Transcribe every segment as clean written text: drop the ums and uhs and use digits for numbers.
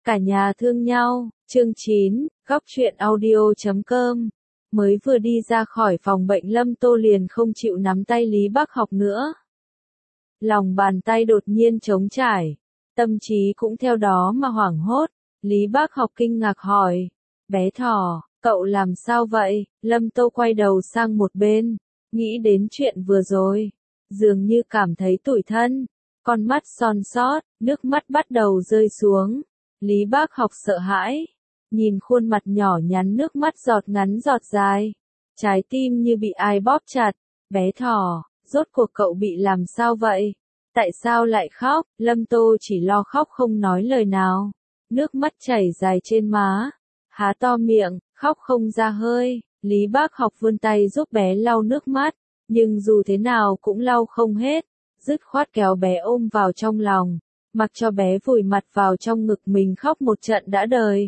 Cả nhà thương nhau, chương 9, góc truyện audio.com. Mới vừa đi ra khỏi phòng bệnh Lâm Tô liền không chịu nắm tay Lý Bác Học nữa. Lòng bàn tay đột nhiên trống trải, tâm trí cũng theo đó mà hoảng hốt. Lý Bác Học kinh ngạc hỏi, bé thỏ, cậu làm sao vậy? Lâm Tô quay đầu sang một bên, nghĩ đến chuyện vừa rồi, dường như cảm thấy tủi thân, con mắt son sót, nước mắt bắt đầu rơi xuống. Lý Bác Học sợ hãi, nhìn khuôn mặt nhỏ nhắn nước mắt giọt ngắn giọt dài, trái tim như bị ai bóp chặt. Bé thỏ, rốt cuộc cậu bị làm sao vậy? Tại sao lại khóc? Lâm Tô chỉ lo khóc không nói lời nào, nước mắt chảy dài trên má, há to miệng, khóc không ra hơi. Lý Bác Học vươn tay giúp bé lau nước mắt, nhưng dù thế nào cũng lau không hết, dứt khoát kéo bé ôm vào trong lòng, mặc cho bé vùi mặt vào trong ngực mình khóc một trận đã đời.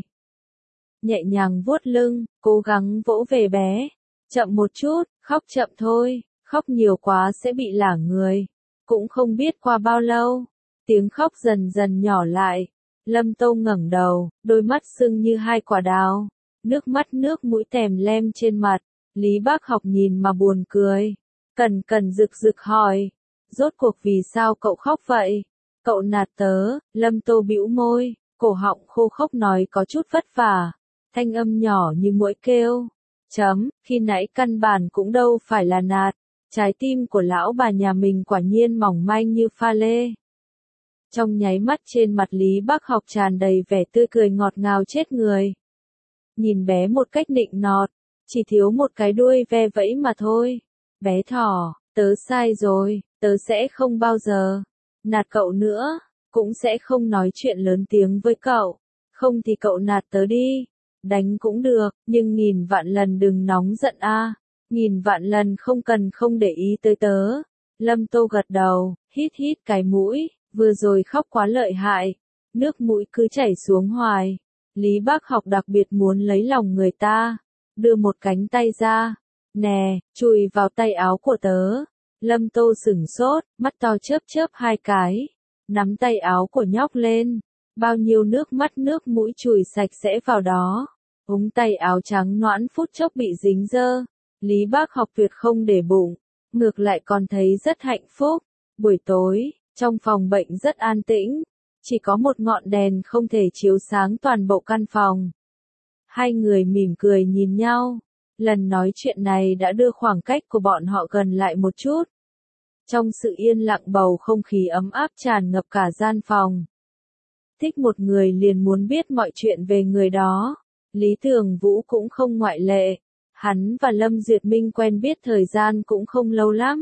Nhẹ nhàng vuốt lưng, cố gắng vỗ về bé, chậm một chút, khóc chậm thôi, khóc nhiều quá sẽ bị lả người. Cũng không biết qua bao lâu, tiếng khóc dần dần nhỏ lại. Lâm Tô ngẩng đầu, đôi mắt sưng như hai quả đào, nước mắt nước mũi tèm lem trên mặt. Lý Bác Học nhìn mà buồn cười, cần rực rực hỏi, rốt cuộc vì sao cậu khóc vậy? Cậu nạt tớ. Lâm Tô bĩu môi, cổ họng khô khốc nói có chút vất vả, thanh âm nhỏ như muỗi kêu. Khi nãy căn bản cũng đâu phải là nạt, trái tim của lão bà nhà mình quả nhiên mỏng manh như pha lê. Trong nháy mắt trên mặt Lý Bác Học tràn đầy vẻ tươi cười ngọt ngào chết người. Nhìn bé một cách nịnh nọt, chỉ thiếu một cái đuôi ve vẫy mà thôi. Bé thỏ, tớ sai rồi, tớ sẽ không bao giờ nạt cậu nữa, cũng sẽ không nói chuyện lớn tiếng với cậu. Không thì cậu nạt tớ đi, đánh cũng được, nhưng nghìn vạn lần đừng nóng giận a. Nghìn vạn lần không để ý tới tớ. Lâm Tô gật đầu, hít cái mũi, vừa rồi khóc quá lợi hại, nước mũi cứ chảy xuống hoài. Lý Bác Học đặc biệt muốn lấy lòng người ta, đưa một cánh tay ra, nè, chùi vào tay áo của tớ. Lâm Tô sửng sốt, mắt to chớp hai cái, nắm tay áo của nhóc lên, bao nhiêu nước mắt nước mũi chùi sạch sẽ vào đó. Ống tay áo trắng nõn phút chốc bị dính dơ. Lý Bác Học tuyệt không để bụng, ngược lại còn thấy rất hạnh phúc. Buổi tối, trong phòng bệnh rất an tĩnh, chỉ có một ngọn đèn không thể chiếu sáng toàn bộ căn phòng. Hai người mỉm cười nhìn nhau, lần nói chuyện này đã đưa khoảng cách của bọn họ gần lại một chút. Trong sự yên lặng bầu không khí ấm áp tràn ngập cả gian phòng. Thích một người liền muốn biết mọi chuyện về người đó, Lý Thường Vũ cũng không ngoại lệ. Hắn và Lâm Duyệt Minh quen biết thời gian cũng không lâu lắm.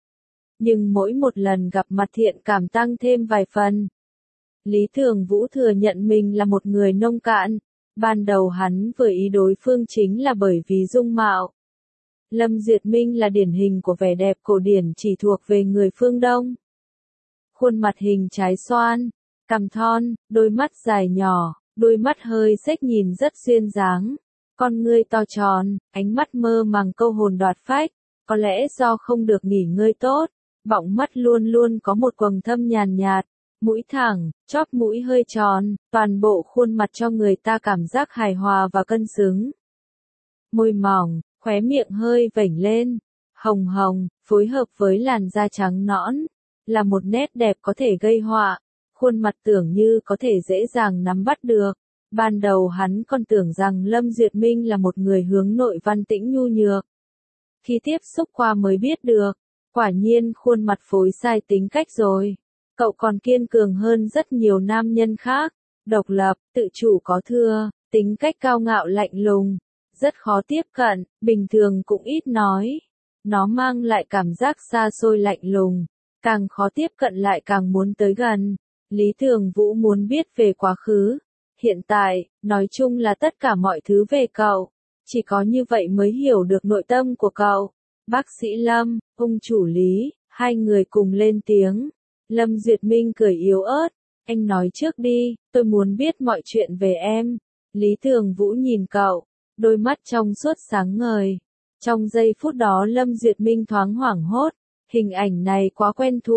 Nhưng mỗi một lần gặp mặt thiện cảm tăng thêm vài phần. Lý Thường Vũ thừa nhận mình là một người nông cạn. Ban đầu hắn vừa ý đối phương chính là bởi vì dung mạo. Lâm Duyệt Minh là điển hình của vẻ đẹp cổ điển chỉ thuộc về người phương Đông. Khuôn mặt hình trái xoan, cằm thon, đôi mắt dài nhỏ, đôi mắt hơi xếch nhìn rất duyên dáng. Con ngươi to tròn, ánh mắt mơ màng câu hồn đoạt phách, có lẽ do không được nghỉ ngơi tốt, bọng mắt luôn luôn có một quầng thâm nhàn nhạt, mũi thẳng, chóp mũi hơi tròn, toàn bộ khuôn mặt cho người ta cảm giác hài hòa và cân xứng. Môi mỏng, khóe miệng hơi vểnh lên, hồng hồng, phối hợp với làn da trắng nõn, là một nét đẹp có thể gây họa, khuôn mặt tưởng như có thể dễ dàng nắm bắt được. Ban đầu hắn còn tưởng rằng Lâm Duyệt Minh là một người hướng nội văn tĩnh nhu nhược. Khi tiếp xúc qua mới biết được, quả nhiên khuôn mặt phối sai tính cách rồi. Cậu còn kiên cường hơn rất nhiều nam nhân khác, độc lập, tự chủ có thưa, tính cách cao ngạo lạnh lùng, rất khó tiếp cận, bình thường cũng ít nói. Nó mang lại cảm giác xa xôi lạnh lùng, càng khó tiếp cận lại càng muốn tới gần. Lý Thường Vũ muốn biết về quá khứ. Hiện tại, nói chung là tất cả mọi thứ về cậu, chỉ có như vậy mới hiểu được nội tâm của cậu. Bác sĩ Lâm, ông chủ Lý, hai người cùng lên tiếng. Lâm Duyệt Minh cười yếu ớt, anh nói trước đi, tôi muốn biết mọi chuyện về em. Lý Thường Vũ nhìn cậu, đôi mắt trong suốt sáng ngời. Trong giây phút đó Lâm Duyệt Minh thoáng hoảng hốt, hình ảnh này quá quen thuộc,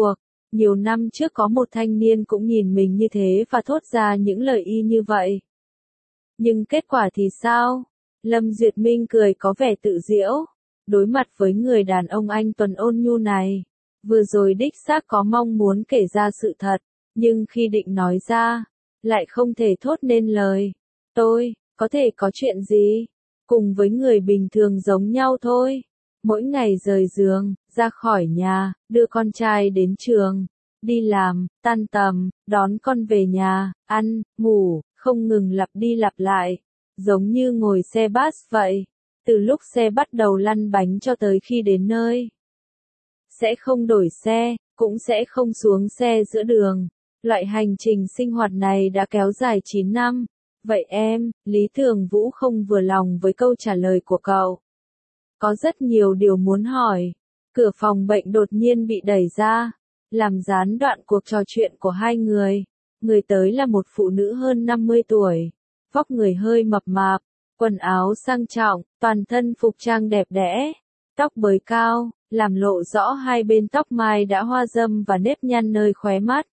Nhiều năm trước có một thanh niên cũng nhìn mình như thế và thốt ra những lời y như vậy. Nhưng kết quả thì sao? Lâm Duyệt Minh cười có vẻ tự giễu. Đối mặt với người đàn ông anh tuấn ôn nhu này, vừa rồi đích xác có mong muốn kể ra sự thật, nhưng khi định nói ra, lại không thể thốt nên lời. Tôi, có thể có chuyện gì? Cùng với người bình thường giống nhau thôi. Mỗi ngày rời giường, ra khỏi nhà, đưa con trai đến trường, đi làm, tan tầm, đón con về nhà, ăn, ngủ, không ngừng lặp đi lặp lại, giống như ngồi xe bus vậy. Từ lúc xe bắt đầu lăn bánh cho tới khi đến nơi. Sẽ không đổi xe, cũng sẽ không xuống xe giữa đường. Loại hành trình sinh hoạt này đã kéo dài 9 năm. Vậy em, Lý Thường Vũ không vừa lòng với câu trả lời của cậu. Có rất nhiều điều muốn hỏi. Cửa phòng bệnh đột nhiên bị đẩy ra, làm gián đoạn cuộc trò chuyện của hai người. Người tới là một phụ nữ hơn 50 tuổi, vóc người hơi mập mạp, quần áo sang trọng, toàn thân phục trang đẹp đẽ, tóc bới cao, làm lộ rõ hai bên tóc mai đã hoa râm và nếp nhăn nơi khóe mắt.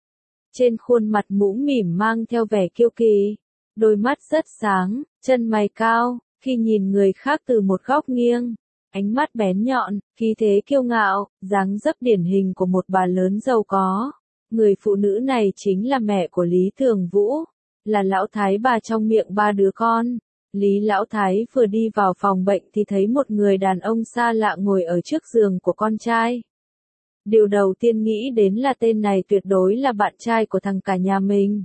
Trên khuôn mặt mũm mỉm mang theo vẻ kiêu kỳ, đôi mắt rất sáng, chân mày cao, khi nhìn người khác từ một góc nghiêng, ánh mắt bén nhọn, khí thế kiêu ngạo, dáng dấp điển hình của một bà lớn giàu có. Người phụ nữ này chính là mẹ của Lý Thường Vũ, là lão thái bà trong miệng ba đứa con. Lý lão thái vừa đi vào phòng bệnh thì thấy một người đàn ông xa lạ ngồi ở trước giường của con trai. Điều đầu tiên nghĩ đến là tên này tuyệt đối là bạn trai của thằng cả nhà mình.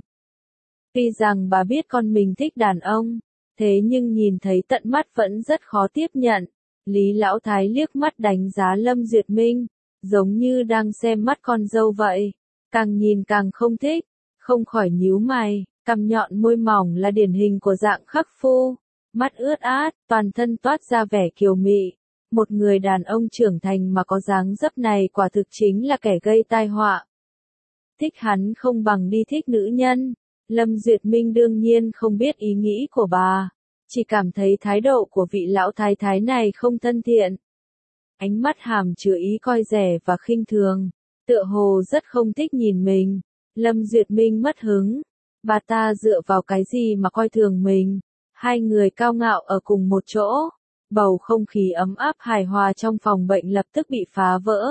Tuy rằng bà biết con mình thích đàn ông, thế nhưng nhìn thấy tận mắt vẫn rất khó tiếp nhận. Lý lão thái liếc mắt đánh giá Lâm Duyệt Minh, giống như đang xem mắt con dâu vậy. Càng nhìn càng không thích, không khỏi nhíu mày, cằm nhọn môi mỏng là điển hình của dạng khắc phu. Mắt ướt át, toàn thân toát ra vẻ kiều mị. Một người đàn ông trưởng thành mà có dáng dấp này quả thực chính là kẻ gây tai họa. Thích hắn không bằng đi thích nữ nhân. Lâm Duyệt Minh đương nhiên không biết ý nghĩ của bà, chỉ cảm thấy thái độ của vị lão thái thái này không thân thiện. Ánh mắt hàm chứa ý coi rẻ và khinh thường, tựa hồ rất không thích nhìn mình. Lâm Duyệt Minh mất hứng. Bà ta dựa vào cái gì mà coi thường mình? Hai người cao ngạo ở cùng một chỗ. Bầu không khí ấm áp hài hòa trong phòng bệnh lập tức bị phá vỡ.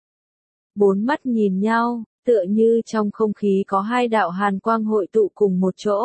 Bốn mắt nhìn nhau, tựa như trong không khí có hai đạo hàn quang hội tụ cùng một chỗ.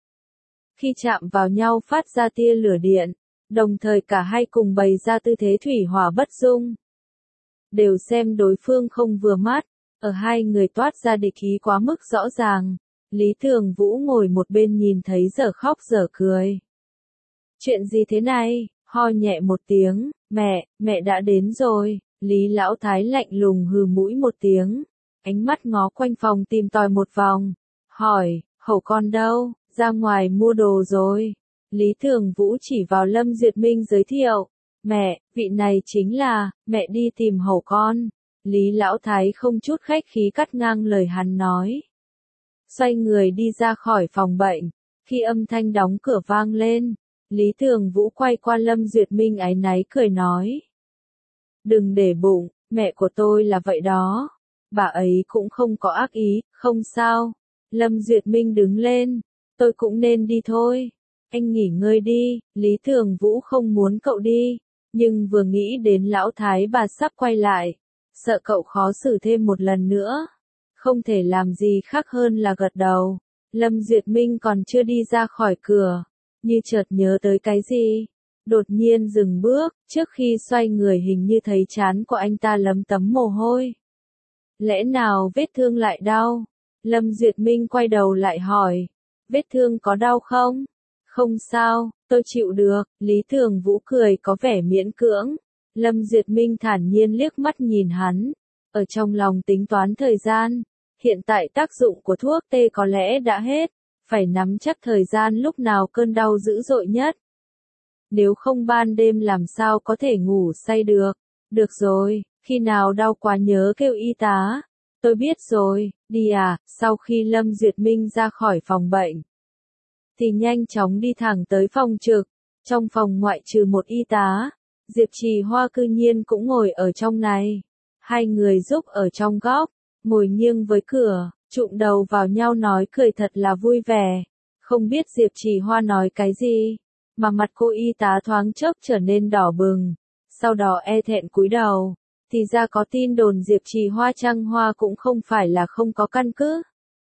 Khi chạm vào nhau phát ra tia lửa điện, đồng thời cả hai cùng bày ra tư thế thủy hỏa bất dung. Đều xem đối phương không vừa mắt, ở hai người toát ra địch ý quá mức rõ ràng. Lý Thường Vũ ngồi một bên nhìn thấy dở khóc dở cười. Chuyện gì thế này? Ho nhẹ một tiếng, mẹ đã đến rồi. Lý lão thái lạnh lùng hừ mũi một tiếng, ánh mắt ngó quanh phòng tìm tòi một vòng, hỏi, Hậu con đâu? Ra ngoài mua đồ rồi. Lý Thường Vũ chỉ vào Lâm Duyệt Minh giới thiệu, mẹ, vị này chính là, mẹ đi tìm Hậu con. Lý lão thái không chút khách khí cắt ngang lời hắn nói. Xoay người đi ra khỏi phòng bệnh, khi âm thanh đóng cửa vang lên, Lý Thường Vũ quay qua Lâm Duyệt Minh áy náy cười nói. Đừng để bụng, mẹ của tôi là vậy đó. Bà ấy cũng không có ác ý, không sao. Lâm Duyệt Minh đứng lên, tôi cũng nên đi thôi. Anh nghỉ ngơi đi, Lý Thường Vũ không muốn cậu đi, nhưng vừa nghĩ đến lão thái bà sắp quay lại, sợ cậu khó xử thêm một lần nữa. Không thể làm gì khác hơn là gật đầu. Lâm Duyệt Minh còn chưa đi ra khỏi cửa, như chợt nhớ tới cái gì, đột nhiên dừng bước, trước khi xoay người hình như thấy trán của anh ta lấm tấm mồ hôi. Lẽ nào vết thương lại đau? Lâm Duyệt Minh quay đầu lại hỏi, vết thương có đau không? Không sao, tôi chịu được. Lý Thường Vũ cười có vẻ miễn cưỡng. Lâm Duyệt Minh thản nhiên liếc mắt nhìn hắn, ở trong lòng tính toán thời gian. Hiện tại tác dụng của thuốc tê có lẽ đã hết, phải nắm chắc thời gian lúc nào cơn đau dữ dội nhất. Nếu không ban đêm làm sao có thể ngủ say được. Được rồi, khi nào đau quá nhớ kêu y tá. Tôi biết rồi, đi à. Sau khi Lâm Duyệt Minh ra khỏi phòng bệnh, thì nhanh chóng đi thẳng tới phòng trực. Trong phòng ngoại trừ một y tá, Diệp Trì Hoa cư nhiên cũng ngồi ở trong này. Hai người giúp ở trong góc, ngồi nghiêng với cửa, chụm đầu vào nhau nói cười thật là vui vẻ. Không biết Diệp Trì Hoa nói cái gì, mà mặt cô y tá thoáng chốc trở nên đỏ bừng, sau đó e thẹn cúi đầu. Thì ra có tin đồn Diệp Trì Hoa trăng hoa cũng không phải là không có căn cứ.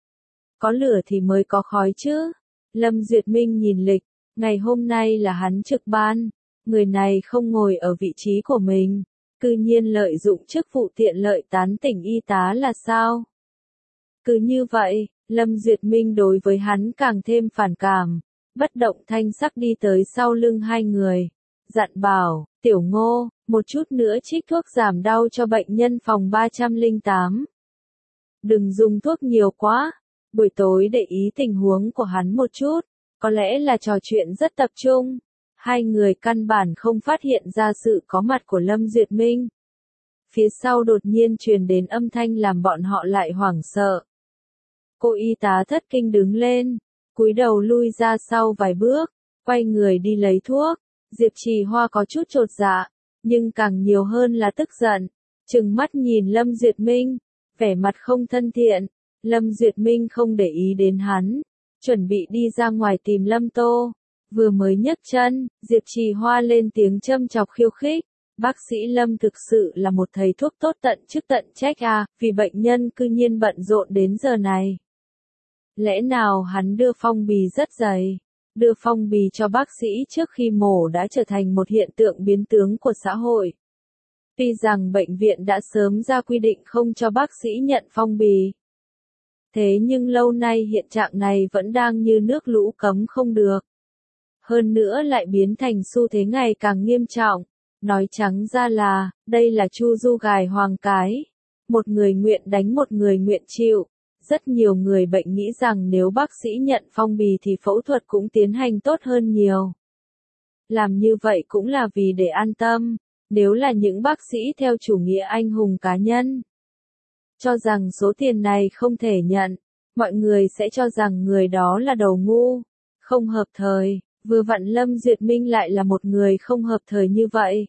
Có lửa thì mới có khói chứ. Lâm Duyệt Minh nhìn lịch, ngày hôm nay là hắn trực ban, người này không ngồi ở vị trí của mình, cư nhiên lợi dụng chức vụ tiện lợi tán tỉnh y tá là sao? Cứ như vậy, Lâm Duyệt Minh đối với hắn càng thêm phản cảm, bất động thanh sắc đi tới sau lưng hai người, dặn bảo, Tiểu Ngô, một chút nữa trích thuốc giảm đau cho bệnh nhân phòng 308. Đừng dùng thuốc nhiều quá, buổi tối để ý tình huống của hắn một chút, có lẽ là trò chuyện rất tập trung. Hai người căn bản không phát hiện ra sự có mặt của Lâm Duyệt Minh. Phía sau đột nhiên truyền đến âm thanh làm bọn họ lại hoảng sợ. Cô y tá thất kinh đứng lên, cúi đầu lui ra sau vài bước, quay người đi lấy thuốc. Diệp Trì Hoa có chút chột dạ, nhưng càng nhiều hơn là tức giận, trừng mắt nhìn Lâm Duyệt Minh, vẻ mặt không thân thiện. Lâm Duyệt Minh không để ý đến hắn, chuẩn bị đi ra ngoài tìm Lâm Tô. Vừa mới nhấc chân, Diệp Trì Hoa lên tiếng châm chọc khiêu khích. Bác sĩ Lâm thực sự là một thầy thuốc tốt tận chức tận trách à, vì bệnh nhân cư nhiên bận rộn đến giờ này. Lẽ nào hắn đưa phong bì rất dày? Đưa phong bì cho bác sĩ trước khi mổ đã trở thành một hiện tượng biến tướng của xã hội. Tuy rằng bệnh viện đã sớm ra quy định không cho bác sĩ nhận phong bì. Thế nhưng lâu nay hiện trạng này vẫn đang như nước lũ cấm không được. Hơn nữa lại biến thành xu thế ngày càng nghiêm trọng. Nói trắng ra là, đây là chu du gài hoàng cái. Một người nguyện đánh một người nguyện chịu. Rất nhiều người bệnh nghĩ rằng nếu bác sĩ nhận phong bì thì phẫu thuật cũng tiến hành tốt hơn nhiều. Làm như vậy cũng là vì để an tâm, nếu là những bác sĩ theo chủ nghĩa anh hùng cá nhân. Cho rằng số tiền này không thể nhận, mọi người sẽ cho rằng người đó là đầu ngu, không hợp thời. Vừa vặn Lâm Duyệt Minh lại là một người không hợp thời như vậy.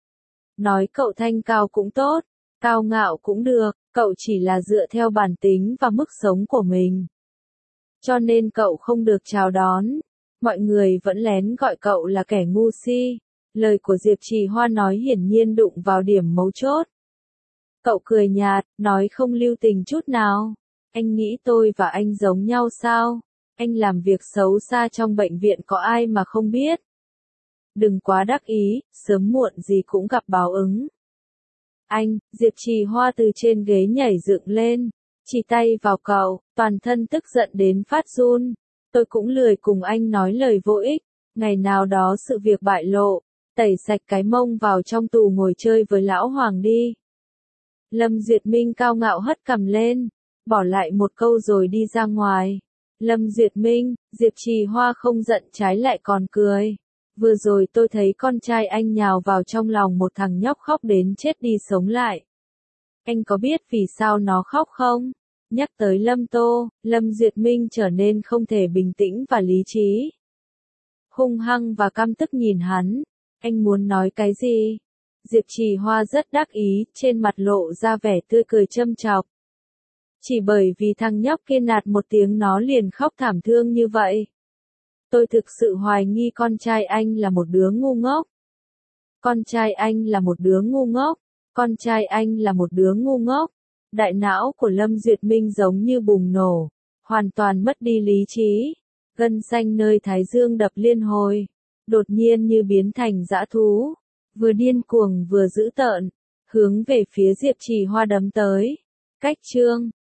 Nói cậu thanh cao cũng tốt, cao ngạo cũng được, cậu chỉ là dựa theo bản tính và mức sống của mình. Cho nên cậu không được chào đón. Mọi người vẫn lén gọi cậu là kẻ ngu si. Lời của Diệp Trì Hoa nói hiển nhiên đụng vào điểm mấu chốt. Cậu cười nhạt, nói không lưu tình chút nào. Anh nghĩ tôi và anh giống nhau sao? Anh làm việc xấu xa trong bệnh viện có ai mà không biết. Đừng quá đắc ý, sớm muộn gì cũng gặp báo ứng. Anh, Diệp Trì Hoa từ trên ghế nhảy dựng lên, chỉ tay vào cậu, toàn thân tức giận đến phát run. Tôi cũng lười cùng anh nói lời vô ích, ngày nào đó sự việc bại lộ, tẩy sạch cái mông vào trong tù ngồi chơi với lão Hoàng đi. Lâm Duyệt Minh cao ngạo hất cằm lên, bỏ lại một câu rồi đi ra ngoài. Lâm Duyệt Minh, Diệp Trì Hoa không giận trái lại còn cười. Vừa rồi tôi thấy con trai anh nhào vào trong lòng một thằng nhóc khóc đến chết đi sống lại. Anh có biết vì sao nó khóc không? Nhắc tới Lâm Tô, Lâm Duyệt Minh trở nên không thể bình tĩnh và lý trí. Hung hăng và căm tức nhìn hắn. Anh muốn nói cái gì? Diệp Trì Hoa rất đắc ý, trên mặt lộ ra vẻ tươi cười châm chọc. Chỉ bởi vì thằng nhóc kia nạt một tiếng nó liền khóc thảm thương như vậy. Tôi thực sự hoài nghi con trai anh là một đứa ngu ngốc. Con trai anh là một đứa ngu ngốc. Con trai anh là một đứa ngu ngốc. Đại não của Lâm Duyệt Minh giống như bùng nổ, hoàn toàn mất đi lý trí. Gân xanh nơi thái dương đập liên hồi, đột nhiên như biến thành dã thú, vừa điên cuồng vừa dữ tợn, hướng về phía Diệp Trì Hoa đấm tới. Cách chương